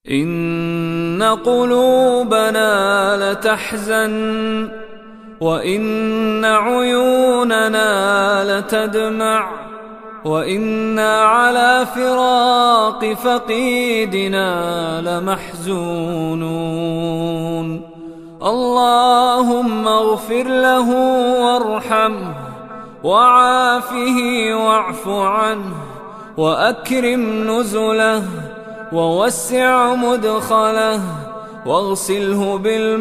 إن قلوبنا لتحزن وإن عيوننا لتدمع وإنا على فراق فقيدنا لمحزونون. اللهم اغفر له وارحمه وعافه واعف عنه وأكرم نزله ووسع مدخله واغسله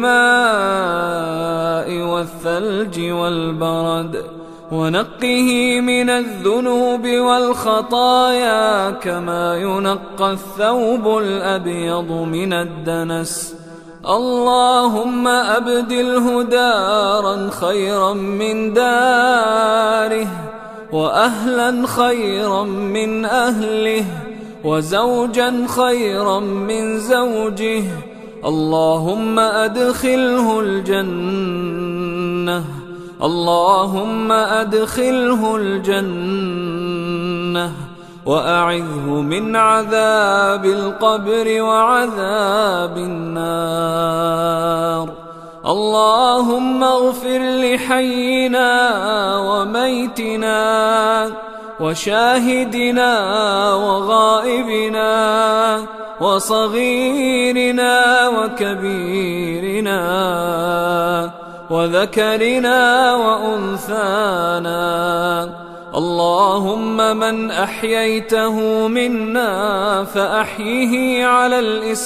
بالماء والثلج والبرد ونقه من الذنوب والخطايا كما ينقى الثوب الأبيض من الدنس. اللهم أبدله دارا خيرا من داره وأهلا خيرا من أهله وزوجا خيرا من زوجه. اللهم أدخله الجنة، اللهم أدخله الجنة وأعذه من عذاب القبر وعذاب النار. اللهم اغفر لحينا وميتنا وشاهدنا وغائبنا وصغيرنا وكبيرنا وذكرنا وأنثانا. اللهم من أحييته منا فأحيه على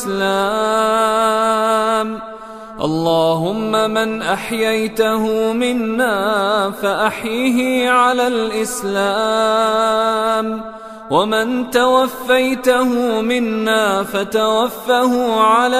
الإسلام، اللهم من أحييته منا فأحيه على الإسلام، ومن توفيته منا فتوفه على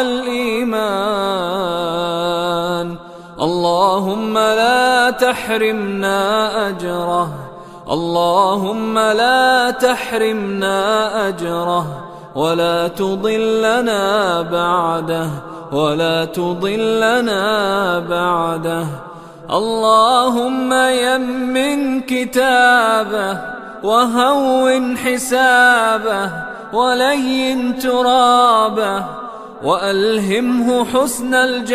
الإيمان. اللهم لا تحرمنا أجره، اللهم لا تحرمنا أجره ولا تضلنا بعده، ولا تضلنا بعده. اللهم يمن كتابه وهون حسابه ولين ترابه وألهمه حسن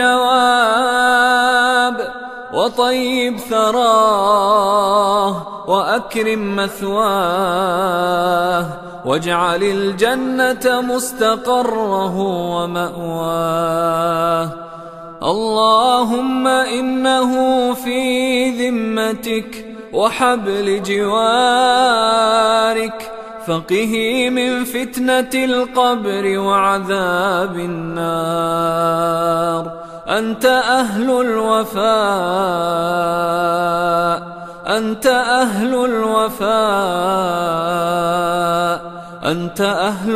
الجواب وطيب ثراه وأكرم مثواه واجعل الجنة مستقره ومأواه. اللهم إنه في ذمتك وحبل جوارك، فقه من فتنة القبر وعذاب النار. أنت أهل الوفاء، أنت أهل الوفاء، أنت أهل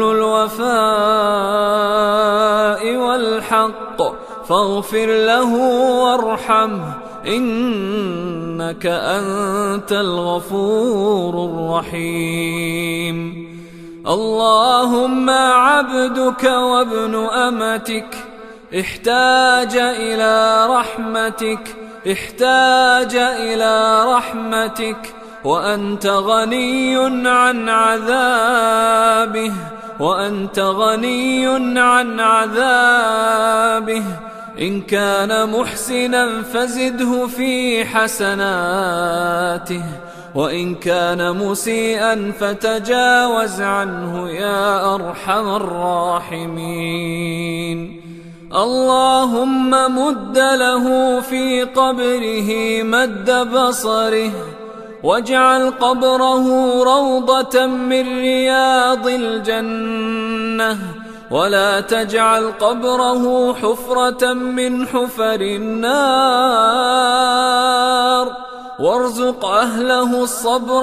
الوفاء والحق، فاغفر له وارحمه إنك أنت الغفور الرحيم. اللهم عبدك وابن أمتك احتاج إلى رحمتك، احتاج إلى رحمتك، وأنت غني عن عذابه، وأنت غني عن عذابه. إن كان محسنا فزده في حسناته، وإن كان مسيئا فتجاوز عنه يا أرحم الراحمين. اللهم مد له في قبره مد بصره، واجعل قبره روضة من رياض الجنة، ولا تجعل قبره حفرة من حفر النار. وارزق أهله الصبر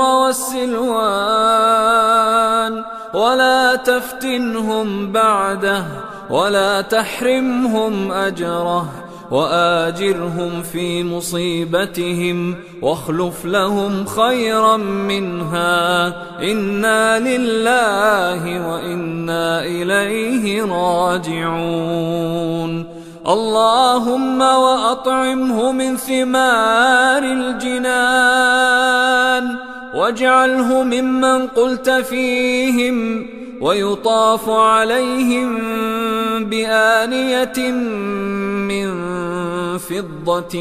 والسلوان، ولا تفتنهم بعده، ولا تحرمهم أجره، وآجرهم في مصيبتهم واخلف لهم خيرا منها. إنا لله وإنا إليه راجعون. اللهم وأطعمه من ثمار الجنان، واجعله ممن قلت فيهم ويطاف عليهم بآنية من فضة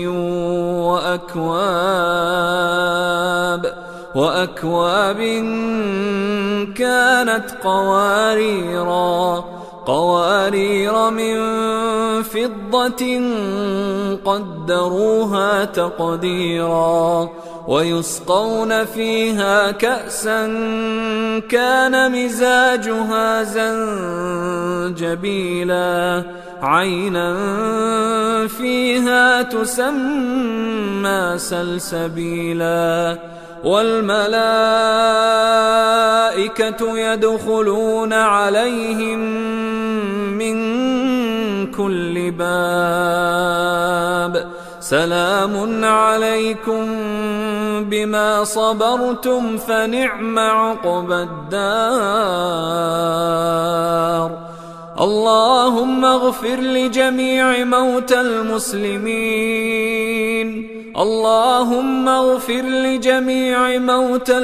وأكواب كانت قوارير من فضة قدروها تقديرا ويسقون فيها كأسا كان مزاجها زنجبيلا عينا فيها تسمى سلسبيلا والملائكة يدخلون عليهم من كل باب سلام عليكم بما صبرتم فنعم عقبى الدار. اللهم اغفر لجميع موتى المسلمين. اللهم اغفر لجميع موتى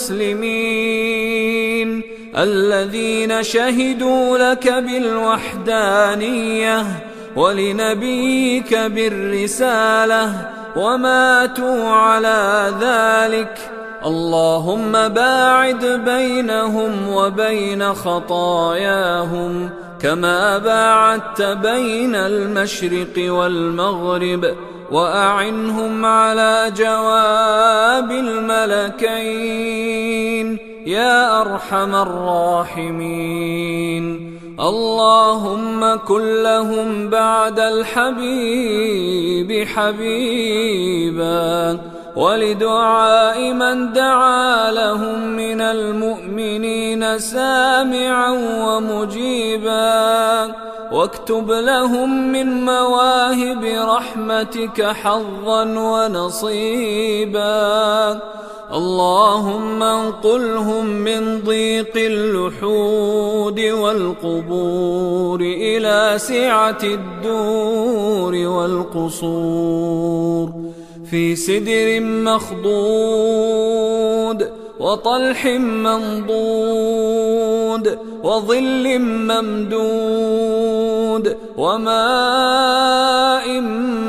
المسلمين الذين شهدوا لك بالوحدانية ولنبيك بالرسالة وماتوا على ذلك. اللهم باعد بينهم وبين خطاياهم كما باعدت بين المشرق والمغرب وأعنهم على جواب الملكين يا أرحم الراحمين. اللهم كن لهم بعد الحبيب حبيبا ولدعاء من دعا لهم من المؤمنين سامعا ومجيبا واكتب لهم من مواهب رحمتك حظا ونصيبا. اللهم انقلهم من ضيق اللحود والقبور إلى سعة الدور والقصور في سدر مخضود وطلح منضود وظل ممدود وماء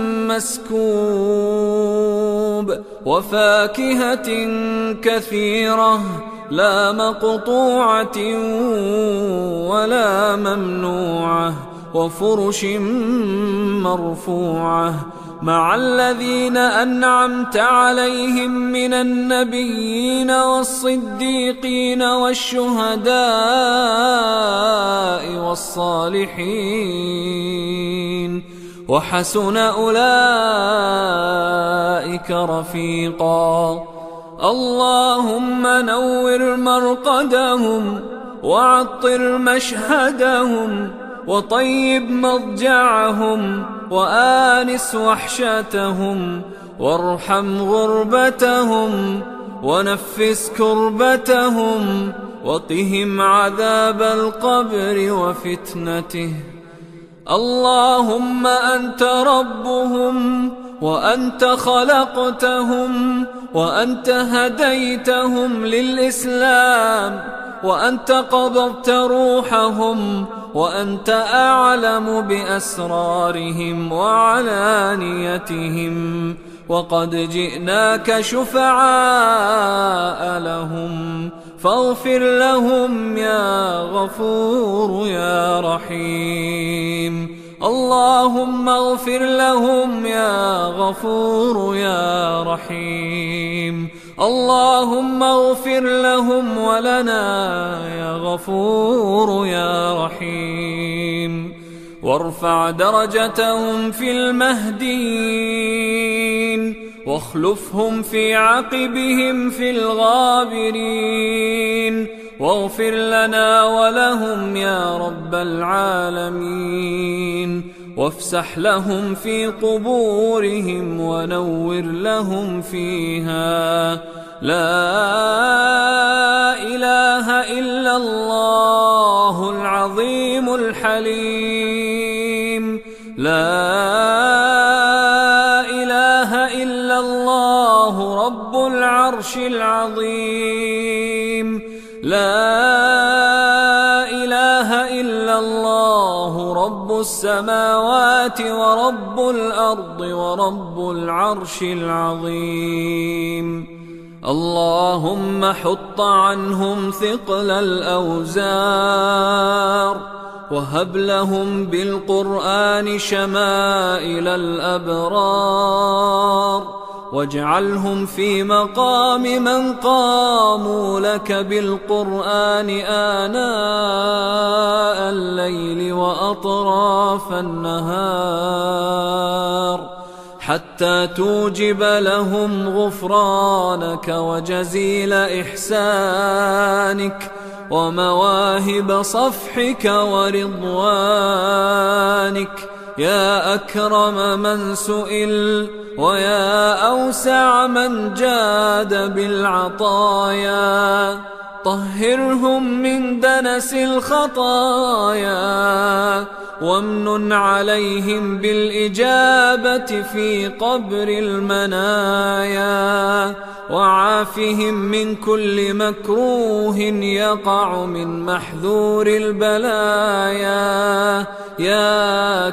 مسكوب وفاكهة كثيرة لا مقطوعة ولا ممنوعة وفرش مرفوعة مع الذين أنعمت عليهم من النبيين والصديقين والشهداء والصالحين وحسن أولئك رفيقا. اللهم نور مرقدهم وعطر مشهدهم وطيب مضجعهم وآنس وحشتهم وارحم غربتهم ونفس كربتهم وقهم عذاب القبر وفتنته. اللهم أنت ربهم وأنت خلقتهم وأنت هديتهم للإسلام وأنت قبضت روحهم وأنت أعلم بأسرارهم وعلانيتهم وقد جئناك شفعاء لهم فاغفر لهم يا غفور يا رحيم. اللهم اغفر لهم يا غفور يا رحيم. اللهم اغفر لهم ولنا يا غفور يا رحيم. وارفع درجتهم في المهديين واخلفهم في عقبهم في الغابرين واغفر لنا ولهم يا رب العالمين وافسح لهم في قبورهم ونور لهم فيها. لا إله إلا الله العظيم الحليم. لا إله إلا الله رب العرش العظيم. لا إله إلا الله رب السماوات ورب الأرض ورب العرش العظيم. اللهم حط عنهم ثقل الأوزار، وهب لهم بالقرآن شمائل الأبرار، واجعلهم في مقام من قاموا لك بالقرآن آناء الليل وأطراف النهار، حتى توجب لهم غفرانك وجزيل إحسانك ومواهب صفحك ورضوانك، يا أكرم من سئل ويا أوسع من جاد بالعطايا. طهرهم من دنس الخطايا، وامنن عليهم بالإجابة في قبر المنايا، وعافهم من كل مكروه يقع من محذور البلايا، يا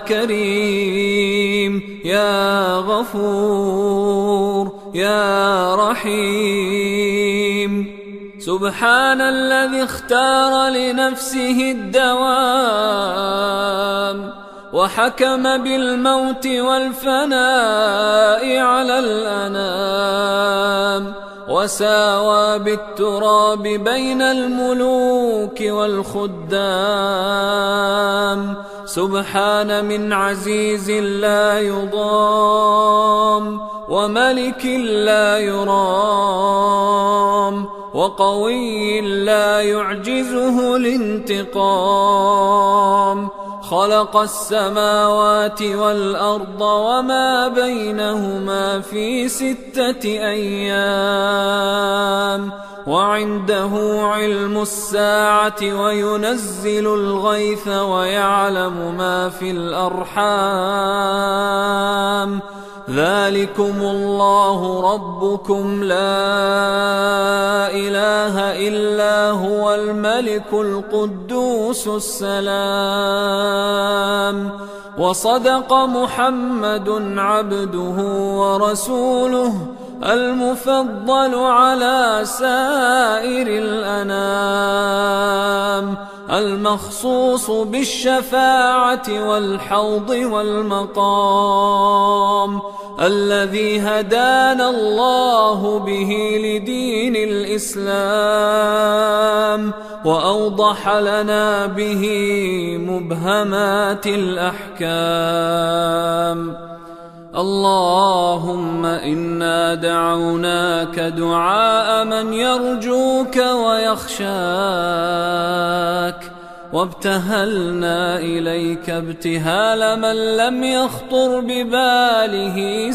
كريم يا غفور يا رحيم. سبحان الذي اختار لنفسه الدوام، وحكم بالموت والفناء على الأنام، وساوى بالتراب بين الملوك والخدام. سبحان من عزيز لا يضام، وملك لا يرام، وقوي لا يعجزه الانتقام. خلق السماوات والأرض وما بينهما في 6 أيام، وعنده علم الساعة وينزل الغيث ويعلم ما في الأرحام. ذلكم الله ربكم لا إله إلا هو الملك القدوس السلام. وصدق محمد عبده ورسوله المفضل على سائر الأنام، المخصوص بالشفاعة والحوض والمقام، الذي هدانا الله به لدين الإسلام، وأوضح لنا به مبهمات الأحكام. اللهم إنا دعوناك دعاء من يرجوك ويخشاك، وابتهلنا إليك ابتهال من لم يخطر بباله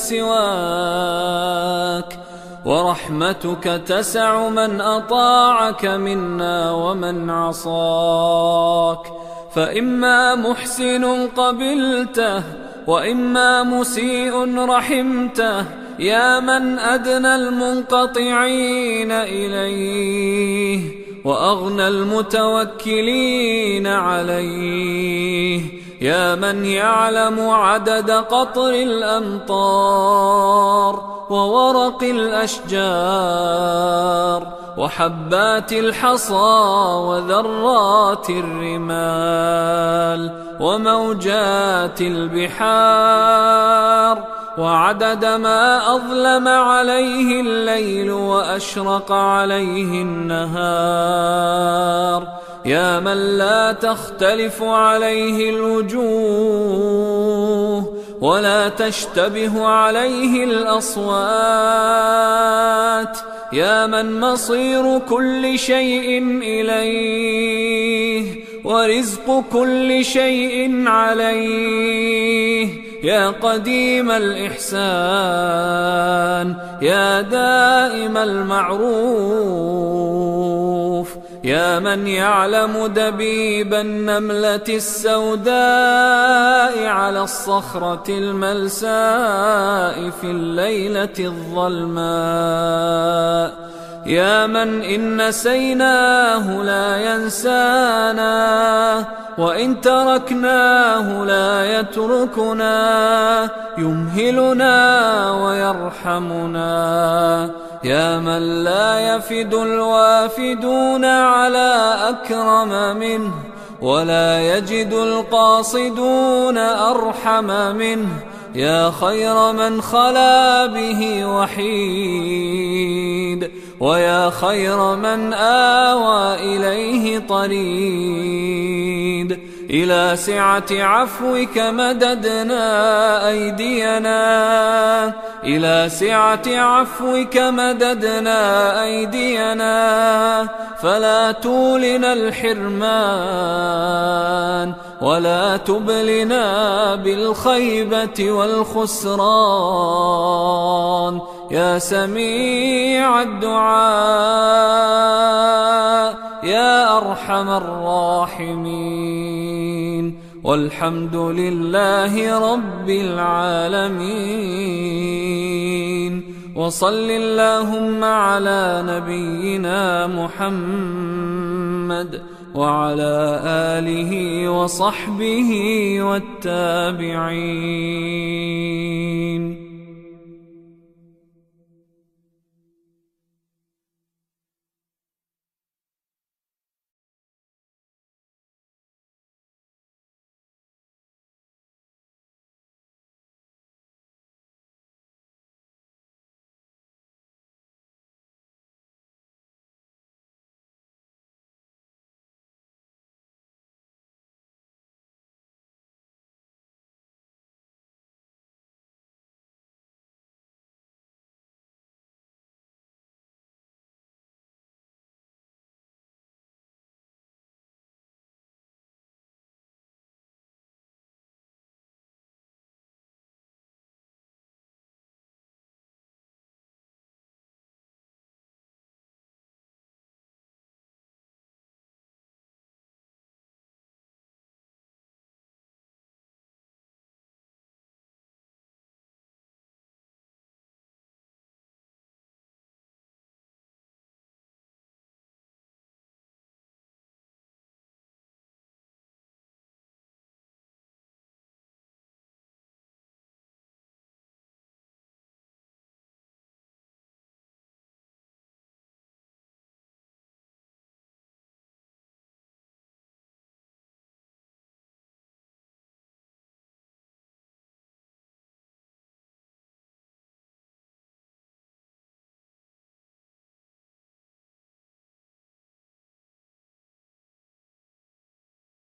سواك، ورحمتك تسع من أطاعك منا ومن عصاك، فإما محسن قبلته وإما مسيء رحمته، يا من أدنى المنقطعين إليه وأغنى المتوكلين عليه، يا من يعلم عدد قطر الأمطار وورق الأشجار وحبات الحصى وذرات الرمال وموجات البحار، وعدد ما أظلم عليه الليل وأشرق عليه النهار، يا من لا تختلف عليه الوجوه ولا تشتبه عليه الأصوات، يا من مصير كل شيء إليه ورزق كل شيء عليه، يا قديم الإحسان يا دائم المعروف، يا من يعلم دبيب النملة السوداء على الصخرة الملساء في الليلة الظلماء، يا من إن نسيناه لا ينسانا، وإن تركناه لا يتركنا، يمهلنا ويرحمنا. يا من لا يفد الوافدون على أكرم منه، ولا يجد القاصدون أرحم منه. يا خير من خلا به وحيد، ويا خير من آوى إليه طريد. إلى سعة عفوك مددنا أيدينا، إلى سعة عفوك مددنا أيدينا، فلا تولنا الحرمان، ولا تبلنا بالخيبة والخسران. يا سميع الدعاء، يا أرحم الراحمين، والحمد لله رب العالمين. وصل اللهم على نبينا محمد وعلى آله وصحبه والتابعين.